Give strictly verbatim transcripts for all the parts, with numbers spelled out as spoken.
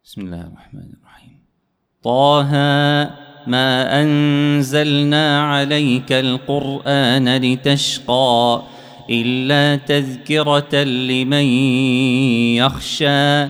بسم الله الرحمن الرحيم. طه ما أنزلنا عليك القرآن لتشقى إلا تذكرة لمن يخشى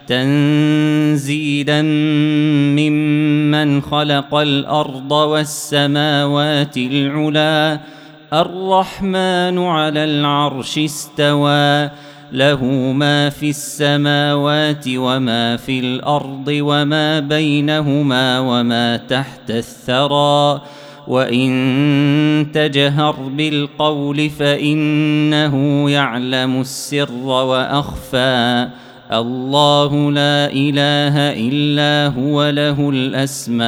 تنزيلا ممن خلق الأرض والسماوات العلى الرحمن على العرش استوى له ما في السماوات وما في الأرض وما بينهما وما تحت الثرى وإن تجهر بالقول فإنه يعلم السر وأخفى الله لا إله إلا هو له الأسماء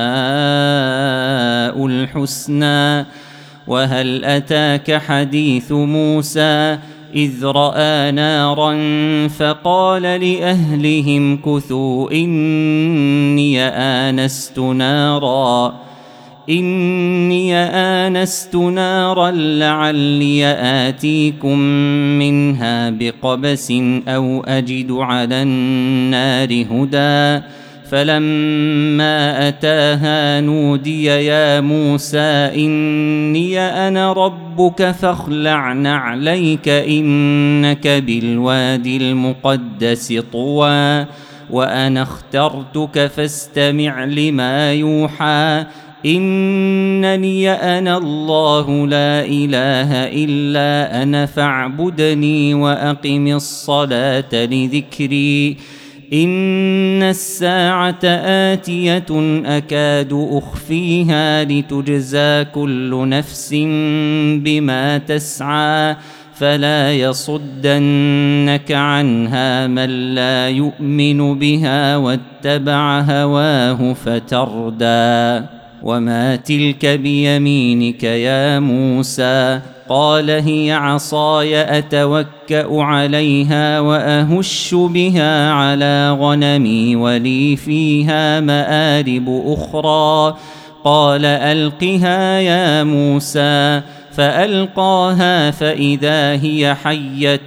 الحسنى. وهل أتاك حديث موسى إذ رأى نارا فقال لأهلهم كثوا إني آنست نارا إني آنست نارا لعلي آتيكم منها بقبس أو أجد على النار هدى فلما أتاها نودي يا موسى إني أنا ربك فاخلع نعليك إنك بالوادي المقدس طوى وأنا اخترتك فاستمع لما يوحى إنني أنا الله لا إله إلا أنا فاعبدني وأقم الصلاة لذكري إن الساعة آتية أكاد أخفيها لتجزى كل نفس بما تسعى فلا يصدنك عنها من لا يؤمن بها واتبع هواه فتردى. وما تلك بيمينك يا موسى قال هي عصاي أتوكأ عليها وأهش بها على غنمي ولي فيها مآرب أخرى قال ألقها يا موسى فألقاها فإذا هي حية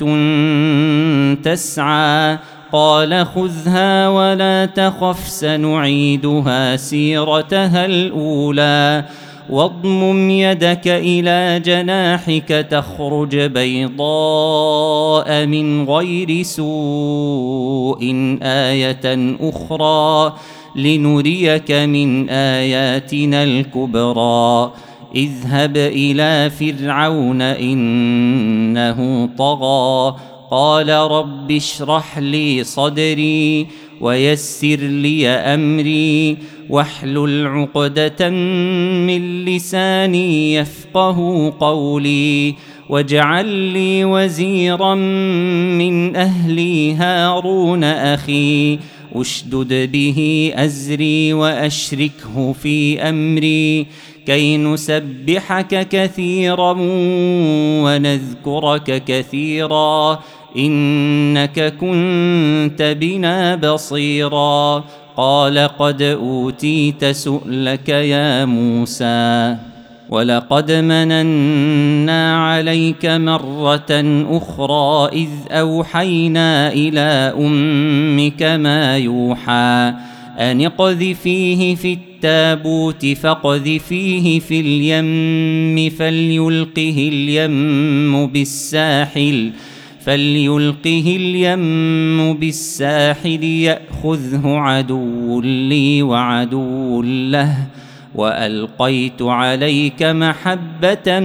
تسعى قال خذها ولا تخف سنعيدها سيرتها الأولى واضمم يدك إلى جناحك تخرج بيضاء من غير سوء آية أخرى لنريك من آياتنا الكبرى اذهب إلى فرعون إنه طغى قال رب اشرح لي صدري ويسر لي أمري واحلل عقدة من لساني يفقه قولي واجعل لي وزيرا من أهلي هارون أخي أشدد به أزري وأشركه في أمري كي نسبحك كثيرا ونذكرك كثيرا إنك كنت بنا بصيرا قال قد أوتيت سؤلك يا موسى ولقد مننا عليك مرة أخرى إذ أوحينا إلى أمك ما يوحى أن اقذفيه في التابوت فاقذفيه في اليم فليلقه اليم بالساحل فليلقه اليم بالساحل يأخذه عدو لي وعدو له وألقيت عليك محبة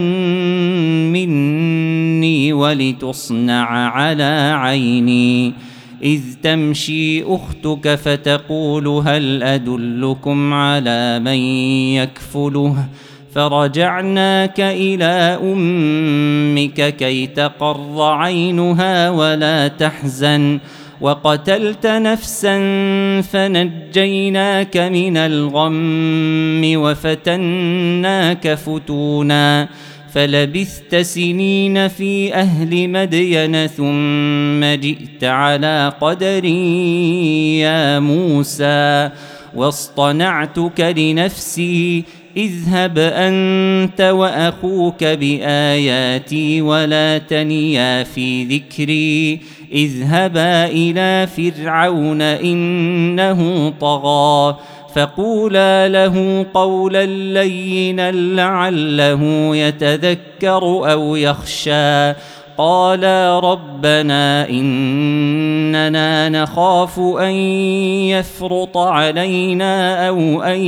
مني ولتصنع على عيني إذ تمشي أختك فتقول هل أدلكم على من يكفله فرجعناك إلى أمك كي تقر عينها ولا تحزن وقتلت نفسا فنجيناك من الغم وفتناك فتونا فلبثت سنين في أهل مدين ثم جئت على قدري يا موسى واصطنعتك لنفسي اذهب أنت وأخوك بآياتي ولا تنيا في ذكري اذهبا إلى فرعون إنه طغى فقولا له قولا لينا لعله يتذكر أو يخشى قالا ربنا إننا نخاف أن يفرط علينا أو أن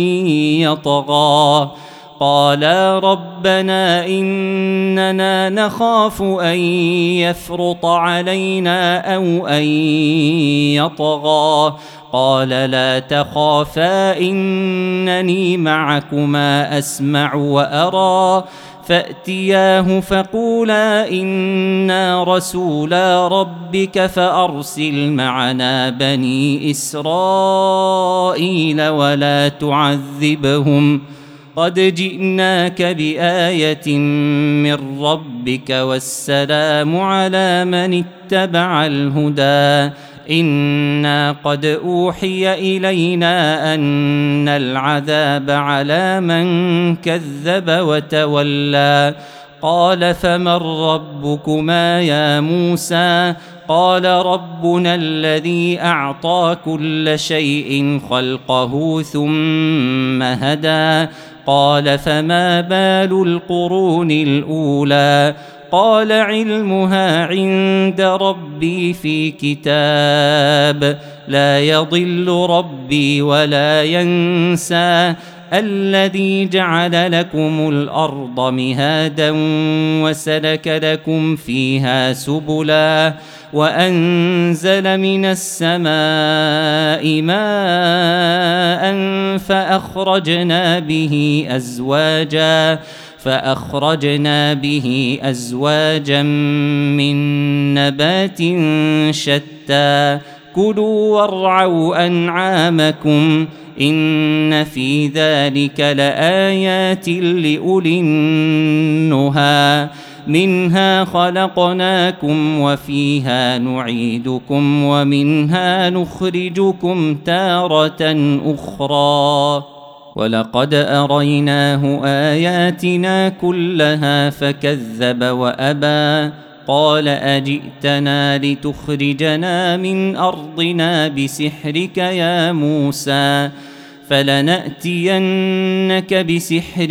يطغى قالا ربنا إننا نخاف أن يفرط علينا أو أن يطغى قال لا تخافا إنني معكما أسمع وأرى فأتياه فقولا إنا رسولا ربك فأرسل معنا بني إسرائيل ولا تعذبهم قد جئناك بآية من ربك والسلام على من اتبع الهدى إنا قد أوحي إلينا أن العذاب على من كذب وتولى قال فمن ربكما يا موسى قال ربنا الذي أعطى كل شيء خلقه ثم هدى قال فما بال القرون الأولى قال علمها عند ربي في كتاب لا يضل ربي ولا ينسى الذي جعل لكم الأرض مهادا وسلك لكم فيها سبلا وأنزل من السماء ماء فأخرجنا به أزواجا فأخرجنا به أزواجا من نبات شتى كلوا وارعوا أنعامكم إن في ذلك لآيات لأولي النهى منها خلقناكم وفيها نعيدكم ومنها نخرجكم تارة أخرى ولقد أريناه آياتنا كلها فكذب وأبى قال أجئتنا لتخرجنا من أرضنا بسحرك يا موسى فلنأتينك بسحر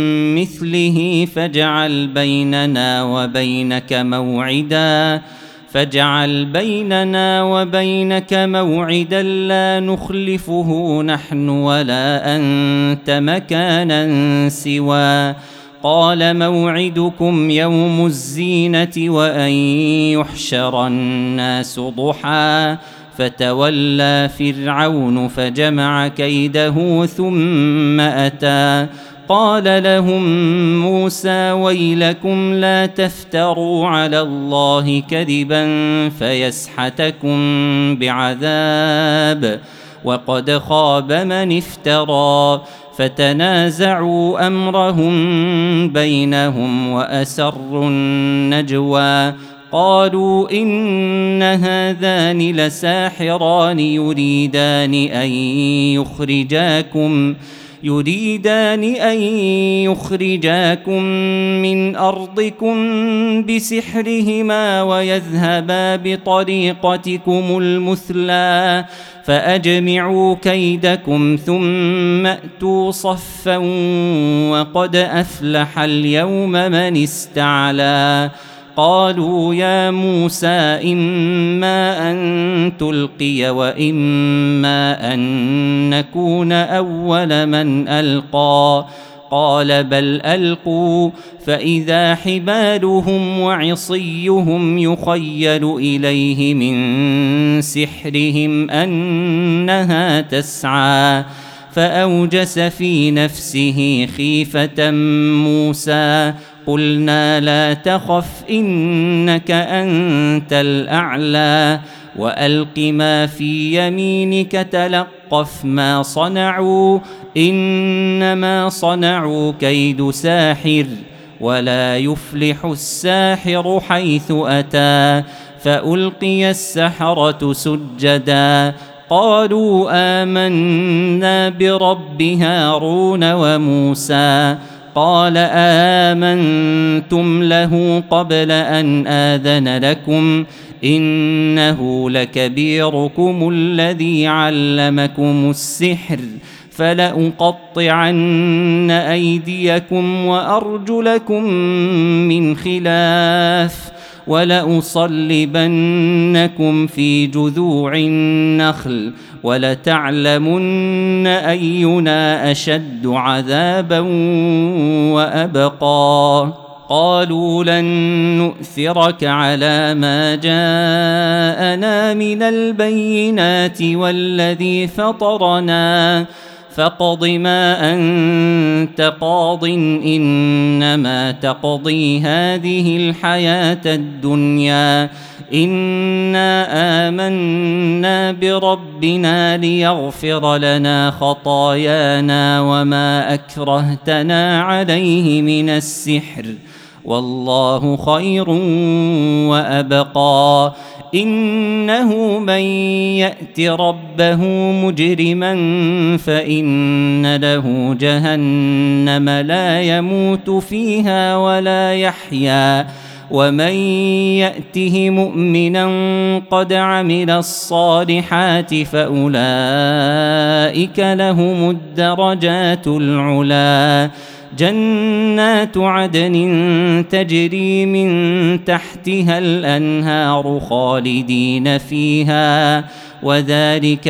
مثله فاجعل بيننا وبينك موعدا فاجعل بيننا وبينك موعدا لا نخلفه نحن ولا أنت مكانا سوى قال موعدكم يوم الزينة وأن يحشر الناس ضحى فتولى فرعون فجمع كيده ثم أتى قال لهم موسى ويلكم لا تفتروا على الله كذبا فيسحتكم بعذاب وقد خاب من افترى فتنازعوا أمرهم بينهم وأسروا النجوى قالوا إن هذان لساحران يريدان أن يخرجاكم يريدان أن يخرجاكم من أرضكم بسحرهما ويذهبا بطريقتكم المثلى فأجمعوا كيدكم ثم أتوا صفا وقد أفلح اليوم من استعلى قالوا يا موسى إما أن تلقي وإما أن نكون أول من ألقى قال بل ألقوا فإذا حبالهم وعصيهم يخيل إليه من سحرهم أنها تسعى فأوجس في نفسه خيفة موسى قلنا لا تخف إنك أنت الأعلى وألق ما في يمينك تلقف ما صنعوا إنما صنعوا كيد ساحر ولا يفلح الساحر حيث أتى فألقي السحرة سجدا قالوا آمنا برب هارون وموسى قال آمنتم له قبل أن آذن لكم إنه لكبيركم الذي علمكم السحر فلأقطعن أيديكم وأرجلكم من خلاف ولأصلبنكم في جذوع النخل ولتعلمن أينا أشد عذابا وأبقى. قالوا لن نؤثرك على ما جاءنا من البينات والذي فطرنا فاقض ما أنت قاض إنما تقضي هذه الحياة الدنيا إنا آمنا بربنا ليغفر لنا خطايانا وما أكرهتنا عليه من السحر والله خير وأبقى. إنه من يأت ربه مجرما فإن له جهنم لا يموت فيها ولا يحيا ومن يأته مؤمنا قد عمل الصالحات فأولئك لهم الدرجات العلا جنات عدن تجري من تحتها الأنهار خالدين فيها وذلك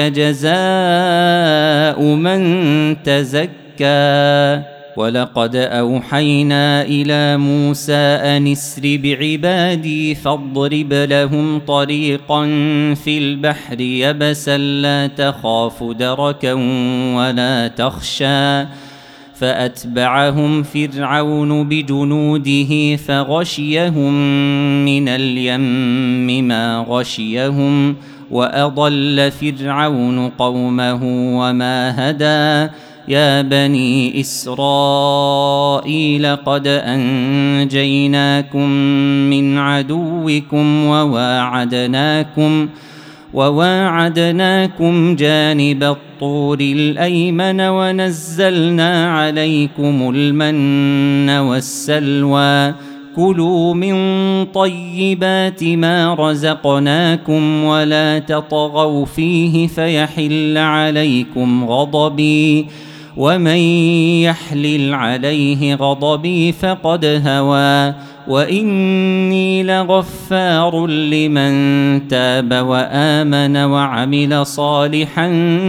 جزاء من تزكى. ولقد أوحينا إلى موسى أن اسر بعبادي فاضرب لهم طريقا في البحر يبسا لا تخاف دركا ولا تخشى فأتبعهم فرعون بجنوده فغشيهم من اليم ما غشيهم وأضل فرعون قومه وما هدى. يا بني إسرائيل قد أنجيناكم من عدوكم وواعدناكم وواعدناكم جانب الطور الأيمن ونزلنا عليكم المن والسلوى كلوا من طيبات ما رزقناكم ولا تطغوا فيه فيحل عليكم غضبي ومن يحلل عليه غضبي فقد هوى وإني لغفار لمن تاب وآمن وعمل صالحا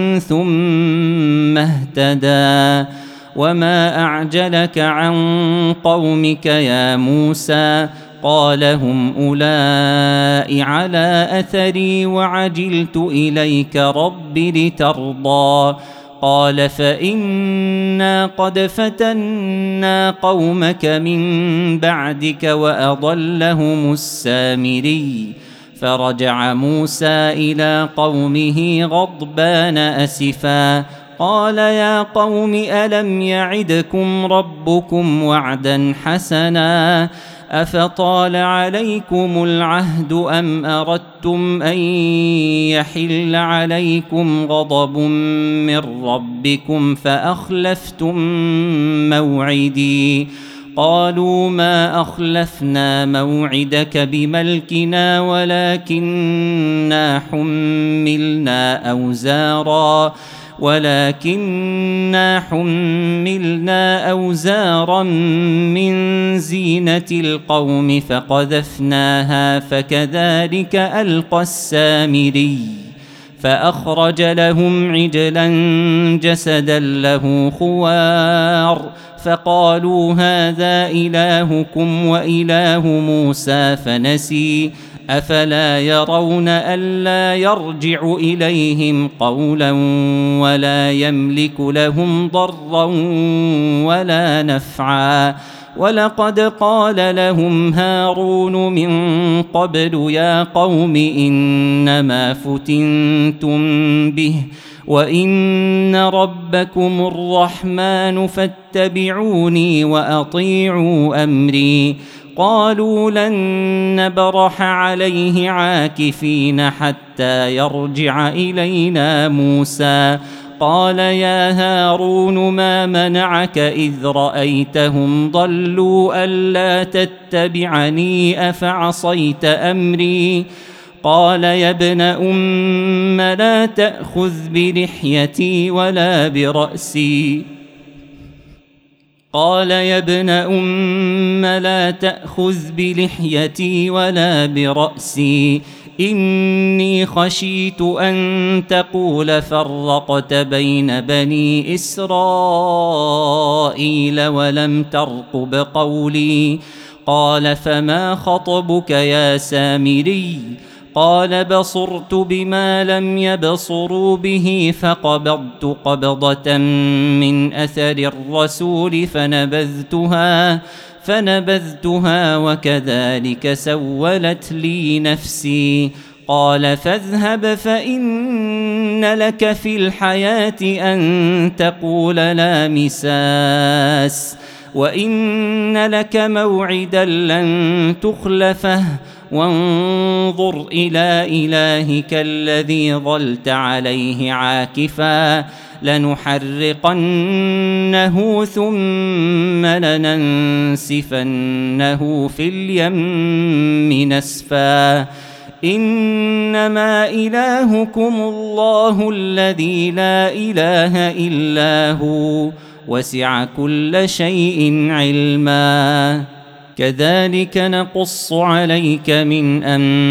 ثم اهتدى. وما أعجلك عن قومك يا موسى قال هم أولئك على أثري وعجلت إليك رب لترضى. قال فإنا قد فتنا قومك من بعدك وأضلهم السامري. فرجع موسى إلى قومه غضبان أسفا قال يا قوم ألم يعدكم ربكم وعدا حسنا أفطال عليكم العهد أم أردتم أن يحل عليكم غضب من ربكم فأخلفتم موعدي. قالوا ما أخلفنا موعدك بملكنا ولكننا حملنا أوزارا ولكننا حملنا أوزارا من زينة القوم فقذفناها فكذلك ألقى السامري. فأخرج لهم عجلا جسدا له خوار فقالوا هذا إلهكم وإله موسى فنسي أفلا يرون ألا يرجع إليهم قولا ولا يملك لهم ضرا ولا نفعا. ولقد قال لهم هارون من قبل يا قوم إنما فتنتم به وإن ربكم الرحمن فاتبعوني وأطيعوا أمري. قالوا لن نبرح عليه عاكفين حتى يرجع إلينا موسى. قال يا هارون ما منعك إذ رأيتهم ضلوا ألا تتبعني أفعصيت أمري. قال يا ابن أم لا تأخذ بلحيتي ولا برأسي قال يا ابن أم لا تأخذ بلحيتي ولا برأسي إني خشيت أن تقول فرقت بين بني إسرائيل ولم ترقب قولي قال فما خطبك يا سامري قال بصرت بما لم يبصروا به فقبضت قبضة من أثر الرسول فنبذتها فنبذتها وكذلك سولت لي نفسي قال فاذهب فإن لك في الحياة أن تقول لا مساس وإن لك موعدا لن تخلفه وانظر إلى إلهك الذي ظلت عليه عاكفا لنحرقنه ثم لننسفنه في اليم نسفا إنما إلهكم الله الذي لا إله إلا هو وسع كل شيء علما كذلك نقص عليك من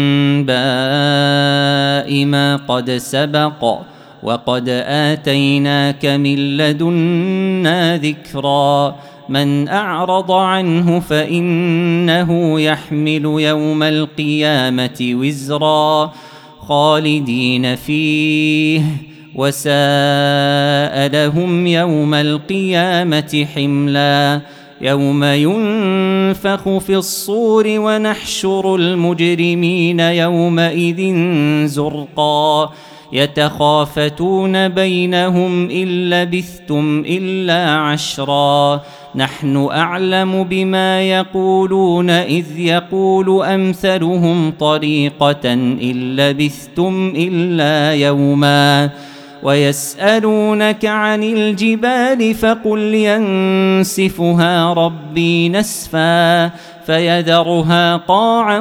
أنباء ما قد سبق وقد آتيناك من لدنا ذكرا من أعرض عنه فإنه يحمل يوم القيامة وزرا خالدين فيه وساء لهم يوم القيامة حملا يوم ينفخ في الصور ونحشر المجرمين يومئذ زرقا يتخافتون بينهم إن لبثتم إلا عشرا نحن أعلم بما يقولون إذ يقول أمثلهم طريقة إن لبثتم إلا يوما ويسألونك عن الجبال فقل ينسفها ربي نسفا فيذرها قاعا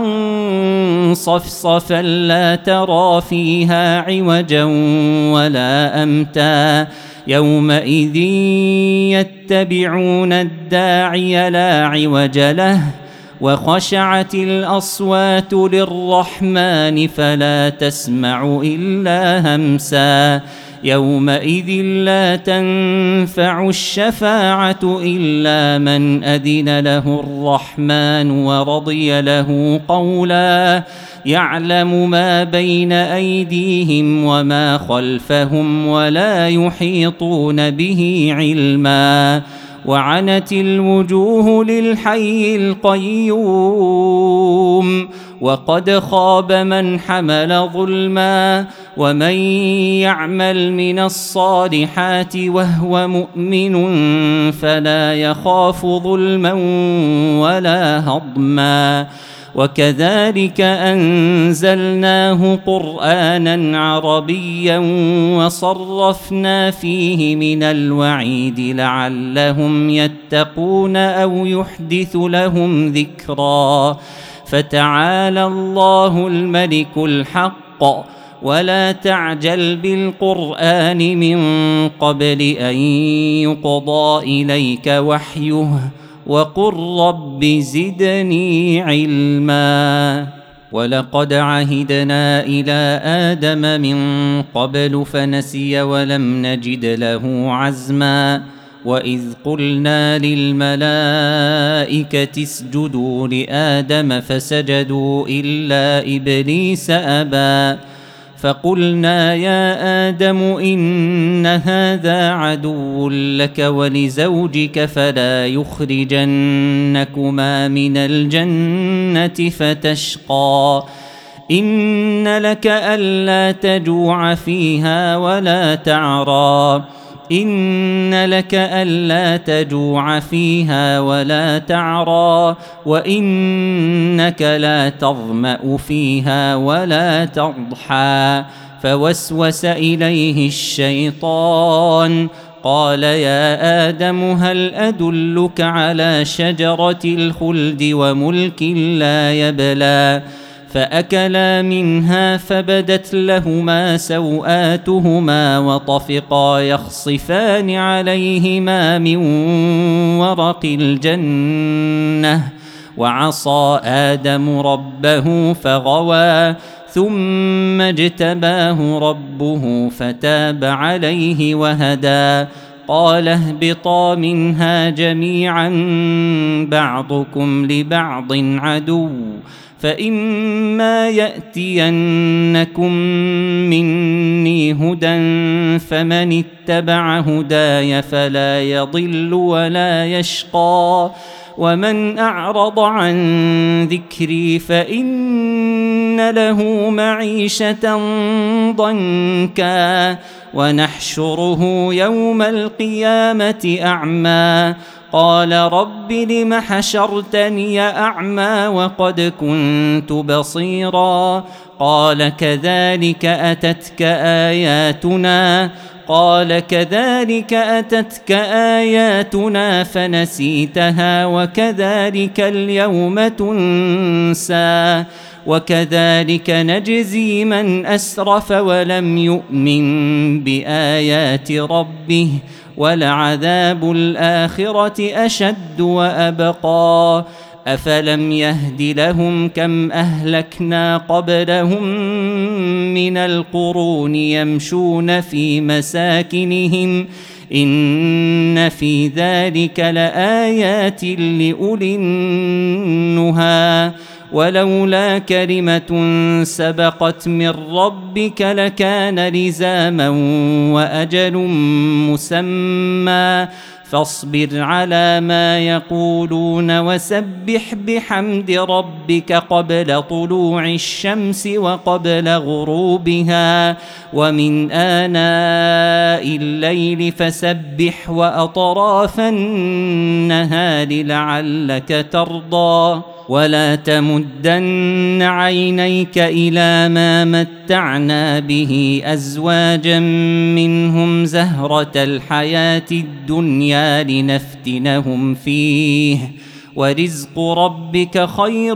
صفصفا لا ترى فيها عوجا ولا أمتا يومئذ يتبعون الداعي لا عوج له وخشعت الأصوات للرحمن فلا تسمع إلا همسا يومئذ لا تنفع الشفاعة إلا من أذن له الرحمن ورضي له قولا يعلم ما بين أيديهم وما خلفهم ولا يحيطون به علما وعنت الوجوه للحي القيوم وقد خاب من حمل ظلما ومن يعمل من الصالحات وهو مؤمن فلا يخاف ظلما ولا هضما وكذلك أنزلناه قرآنا عربيا وصرفنا فيه من الوعيد لعلهم يتقون أو يحدث لهم ذكرا فتعالى الله الملك الحق ولا تعجل بالقرآن من قبل أن يقضى إليك وحيه وقل رب زدني علما ولقد عهدنا إلى آدم من قبل فنسي ولم نجد له عزما وإذ قلنا للملائكة اسجدوا لآدم فسجدوا إلا إبليس أبى فقلنا يا آدم إن هذا عدو لك ولزوجك فلا يخرجنكما من الجنة فتشقى إن لك ألا تجوع فيها ولا تعرى إن لك ألا تجوع فيها ولا تعرى وإنك لا تظمأ فيها ولا تضحى فوسوس إليه الشيطان قال يا آدم هل أدلك على شجرة الخلد وملك لا يبلى فأكلا منها فبدت لهما سوآتهما وطفقا يخصفان عليهما من ورق الجنة وعصى آدم ربه فغوى ثم اجتباه ربه فتاب عليه وهدى قال اهبطا منها جميعا بعضكم لبعض عدو فإما يأتينكم مني هدى فمن اتبع هداي فلا يضل ولا يشقى ومن أعرض عن ذكري فإن له معيشة ضنكا ونحشره يوم القيامة أعمى قال رب لم حشرتني أعمى وقد كنت بصيرا قال كذلك أتتك آياتنا قال كذلك أتتك آياتنا فنسيتها وكذلك اليوم تنسى وكذلك نجزي من أسرف ولم يؤمن بآيات ربه ولعذاب الآخرة أشد وأبقى أفلم يهد لهم كم أهلكنا قبلهم من القرون يمشون في مساكنهم إن في ذلك لآيات لأولي النهى ولولا كلمة سبقت من ربك لكان لزاما وأجل مسمى فاصبر على ما يقولون وسبح بحمد ربك قبل طلوع الشمس وقبل غروبها ومن آناء الليل فسبح وأطراف النهار لعلك ترضى ولا تمدن عينيك إلى ما متعنا به أزواجا منهم زهرة الحياة الدنيا لنفتنهم فيه ورزق ربك خير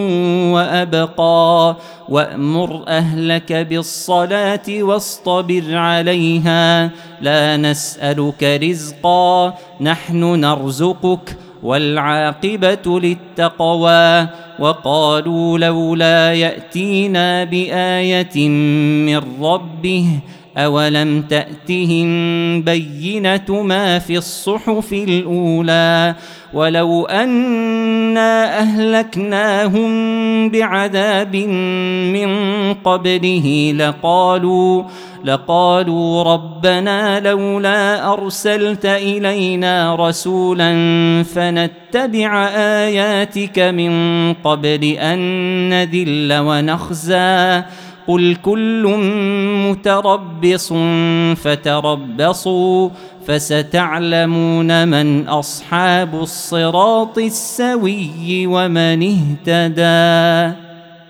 وأبقى وأمر أهلك بالصلاة واصطبر عليها لا نسألك رزقا نحن نرزقك والعاقبة للتقوى وقالوا لولا يأتينا بآية من ربه أولم تأتهم بينة ما في الصحف الأولى ولو أنا أهلكناهم بعذاب من قبله لقالوا لقالوا ربنا لولا أرسلت إلينا رسولا فنتبع آياتك من قبل أن نذل ونخزى قل كل متربص فتربصوا فستعلمون من أصحاب الصراط السوي ومن اهتدى.